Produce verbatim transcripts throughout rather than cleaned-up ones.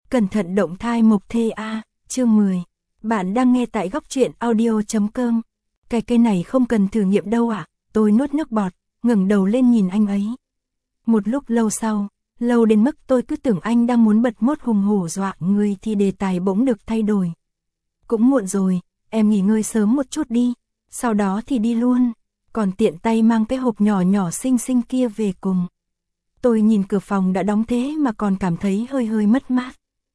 Cẩn thận động thai mộc thê a, chương mười. Bạn đang nghe tại góc truyện audio chấm com. Cái cây này không cần thử nghiệm đâu ạ, à? Tôi nuốt nước bọt, ngẩng đầu lên nhìn anh ấy. Một lúc lâu sau, lâu đến mức tôi cứ tưởng anh đang muốn bật mốt hùng hổ dọa người thì đề tài bỗng được thay đổi. Cũng muộn rồi, em nghỉ ngơi sớm một chút đi, sau đó thì đi luôn, còn tiện tay mang cái hộp nhỏ nhỏ xinh xinh kia về cùng. Tôi nhìn cửa phòng đã đóng thế mà còn cảm thấy hơi hơi mất mát.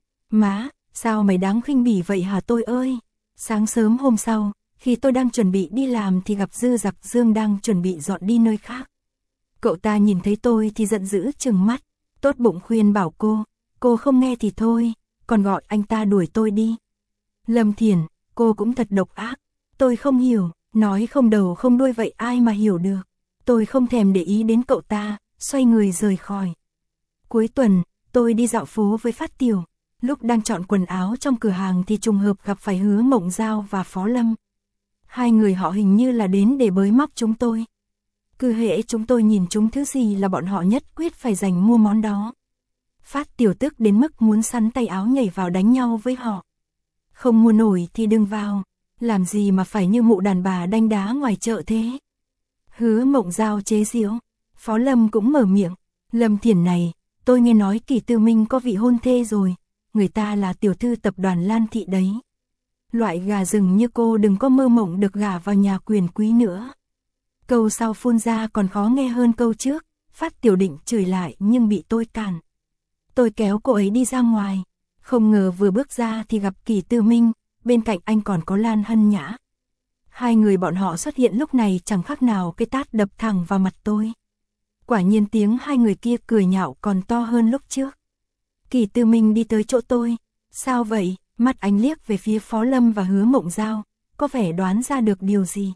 Má, sao mày đáng khinh bỉ vậy hả tôi ơi? Sáng sớm hôm sau, khi tôi đang chuẩn bị đi làm thì gặp Dư Giặc Dương đang chuẩn bị dọn đi nơi khác. Cậu ta nhìn thấy tôi thì giận dữ trừng mắt, tốt bụng khuyên bảo cô, cô không nghe thì thôi, còn gọi anh ta đuổi tôi đi. Lâm Thiển, cô cũng thật độc ác, tôi không hiểu, nói không đầu không đuôi vậy ai mà hiểu được. Tôi không thèm để ý đến cậu ta, xoay người rời khỏi. Cuối tuần, tôi đi dạo phố với Phát Tiểu. Lúc đang chọn quần áo trong cửa hàng thì trùng hợp gặp phải Hứa Mộng Giao và Phó Lâm. Hai người họ hình như là đến để bới móc chúng tôi. Cứ hễ chúng tôi nhìn chúng thứ gì là bọn họ nhất quyết phải giành mua món đó. Phát Tiểu tức đến mức muốn sắn tay áo nhảy vào đánh nhau với họ. Không mua nổi thì đừng vào, làm gì mà phải như mụ đàn bà đanh đá ngoài chợ thế. Hứa Mộng Giao chế giễu, Phó Lâm cũng mở miệng, Lâm Thiển này, tôi nghe nói Kỳ Tư Minh có vị hôn thê rồi. Người ta là tiểu thư tập đoàn Lan Thị đấy. Loại gà rừng như cô đừng có mơ mộng được gả vào nhà quyền quý nữa. Câu sau phun ra còn khó nghe hơn câu trước, Phát Tiểu định chửi lại nhưng bị tôi cản. Tôi kéo cô ấy đi ra ngoài, không ngờ vừa bước ra thì gặp Kỳ Tư Minh, bên cạnh anh còn có Lan Hân Nhã. Hai người bọn họ xuất hiện lúc này chẳng khác nào cái tát đập thẳng vào mặt tôi. Quả nhiên tiếng hai người kia cười nhạo còn to hơn lúc trước. Kỳ Tư Minh đi tới chỗ tôi, sao vậy, mắt anh liếc về phía Phó Lâm và Hứa Mộng Giao, có vẻ đoán ra được điều gì.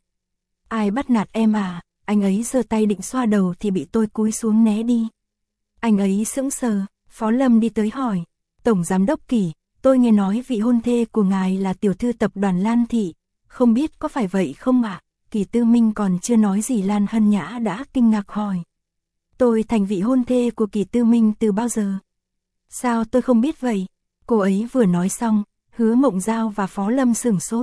Ai bắt nạt em à, anh ấy giơ tay định xoa đầu thì bị tôi cúi xuống né đi. Anh ấy sững sờ, Phó Lâm đi tới hỏi, Tổng Giám đốc Kỳ, tôi nghe nói vị hôn thê của ngài là tiểu thư tập đoàn Lan Thị, không biết có phải vậy không ạ? À? Kỳ Tư Minh còn chưa nói gì Lan Hân Nhã đã kinh ngạc hỏi. Tôi thành vị hôn thê của Kỳ Tư Minh từ bao giờ? Sao tôi không biết vậy? Cô ấy vừa nói xong, Hứa Mộng Giao và Phó Lâm sửng sốt.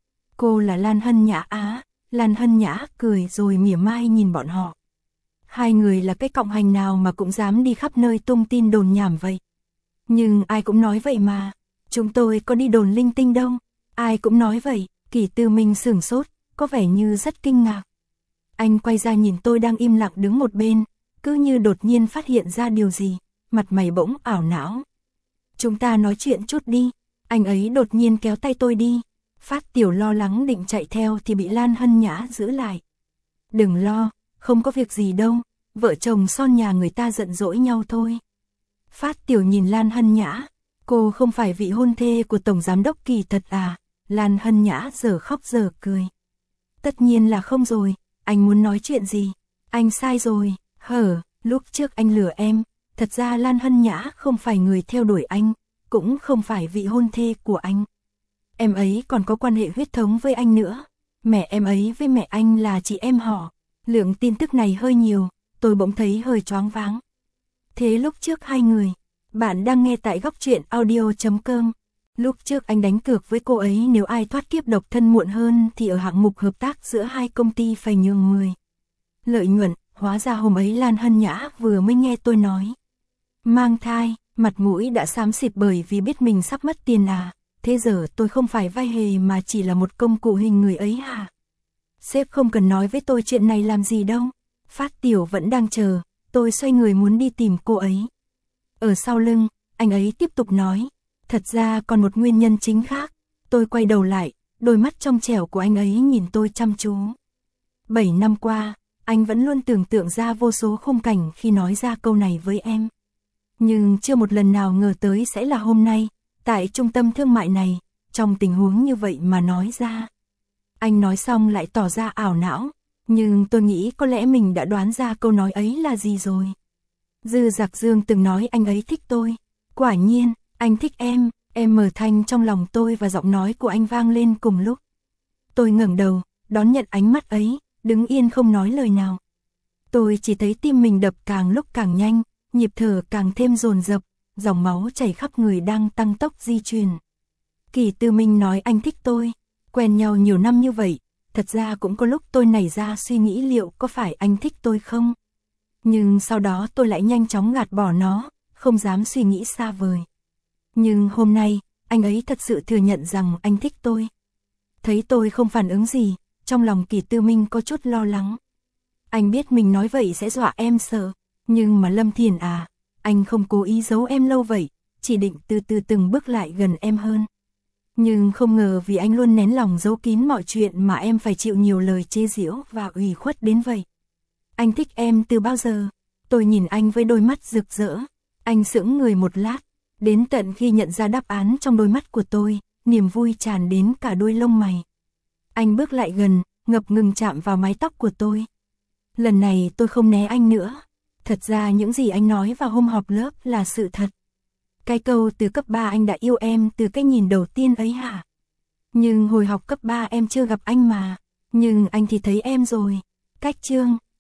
Cô là Lan Hân Nhã á? Lan Hân Nhã cười rồi mỉa mai nhìn bọn họ. Hai người là cái cọng hành nào mà cũng dám đi khắp nơi tung tin đồn nhảm vậy. Nhưng ai cũng nói vậy mà, chúng tôi có đi đồn linh tinh đâu. Ai cũng nói vậy, Kỳ Tư Minh sửng sốt, có vẻ như rất kinh ngạc. Anh quay ra nhìn tôi đang im lặng đứng một bên, cứ như đột nhiên phát hiện ra điều gì. Mặt mày bỗng ảo não. Chúng ta nói chuyện chút đi. Anh ấy đột nhiên kéo tay tôi đi. Phát Tiểu lo lắng định chạy theo thì bị Lan Hân Nhã giữ lại. Đừng lo, không có việc gì đâu. Vợ chồng son nhà người ta giận dỗi nhau thôi. Phát Tiểu nhìn Lan Hân Nhã. Cô không phải vị hôn thê của Tổng Giám đốc Kỳ thật à? Lan Hân Nhã giờ khóc giờ cười. Tất nhiên là không rồi. Anh muốn nói chuyện gì? Anh sai rồi. Hở, lúc trước anh lừa em. Thật ra Lan Hân Nhã không phải người theo đuổi anh, cũng không phải vị hôn thê của anh. Em ấy còn có quan hệ huyết thống với anh nữa. Mẹ em ấy với mẹ anh là chị em họ. Lượng tin tức này hơi nhiều, tôi bỗng thấy hơi choáng váng. Thế lúc trước hai người, bạn đang nghe tại góc truyện audio chấm com. Lúc trước anh đánh cược với cô ấy nếu ai thoát kiếp độc thân muộn hơn thì ở hạng mục hợp tác giữa hai công ty phải nhường mười. Lợi nhuận, hóa ra hôm ấy Lan Hân Nhã vừa mới nghe tôi nói. Mang thai, mặt mũi đã xám xịt bởi vì biết mình sắp mất tiền à, thế giờ tôi không phải vai hề mà chỉ là một công cụ hình người ấy hả? Sếp không cần nói với tôi chuyện này làm gì đâu. Phát Tiểu vẫn đang chờ, tôi xoay người muốn đi tìm cô ấy. Ở sau lưng, anh ấy tiếp tục nói, thật ra còn một nguyên nhân chính khác. Tôi quay đầu lại, đôi mắt trong trẻo của anh ấy nhìn tôi chăm chú. Bảy năm qua, anh vẫn luôn tưởng tượng ra vô số khung cảnh khi nói ra câu này với em. Nhưng chưa một lần nào ngờ tới sẽ là hôm nay, tại trung tâm thương mại này, trong tình huống như vậy mà nói ra. Anh nói xong lại tỏ ra ảo não, nhưng tôi nghĩ có lẽ mình đã đoán ra câu nói ấy là gì rồi. Dư Giặc Dương từng nói anh ấy thích tôi. Quả nhiên, anh thích em, em mở thanh trong lòng tôi và giọng nói của anh vang lên cùng lúc. Tôi ngẩng đầu, đón nhận ánh mắt ấy, đứng yên không nói lời nào. Tôi chỉ thấy tim mình đập càng lúc càng nhanh, nhịp thở càng thêm dồn dập, dòng máu chảy khắp người đang tăng tốc di chuyển. Kỳ Tư Minh nói anh thích tôi, quen nhau nhiều năm như vậy, thật ra cũng có lúc tôi nảy ra suy nghĩ liệu có phải anh thích tôi không. Nhưng sau đó tôi lại nhanh chóng gạt bỏ nó, không dám suy nghĩ xa vời. Nhưng hôm nay, anh ấy thật sự thừa nhận rằng anh thích tôi. Thấy tôi không phản ứng gì, trong lòng Kỳ Tư Minh có chút lo lắng. Anh biết mình nói vậy sẽ dọa em sợ, nhưng mà Lâm Thiền à, anh không cố ý giấu em lâu vậy, chỉ định từ từ từng bước lại gần em hơn. Nhưng không ngờ vì anh luôn nén lòng giấu kín mọi chuyện mà em phải chịu nhiều lời chê giễu và ủy khuất đến vậy. Anh thích em từ bao giờ? Tôi nhìn anh với đôi mắt rực rỡ. Anh sững người một lát, đến tận khi nhận ra đáp án trong đôi mắt của tôi, niềm vui tràn đến cả đuôi lông mày. Anh bước lại gần, ngập ngừng chạm vào mái tóc của tôi. Lần này tôi không né anh nữa. Thật ra những gì anh nói vào hôm họp lớp là sự thật. Cái câu từ cấp ba anh đã yêu em từ cái nhìn đầu tiên ấy hả? Nhưng hồi học cấp ba em chưa gặp anh mà. Nhưng anh thì thấy em rồi. Cách chương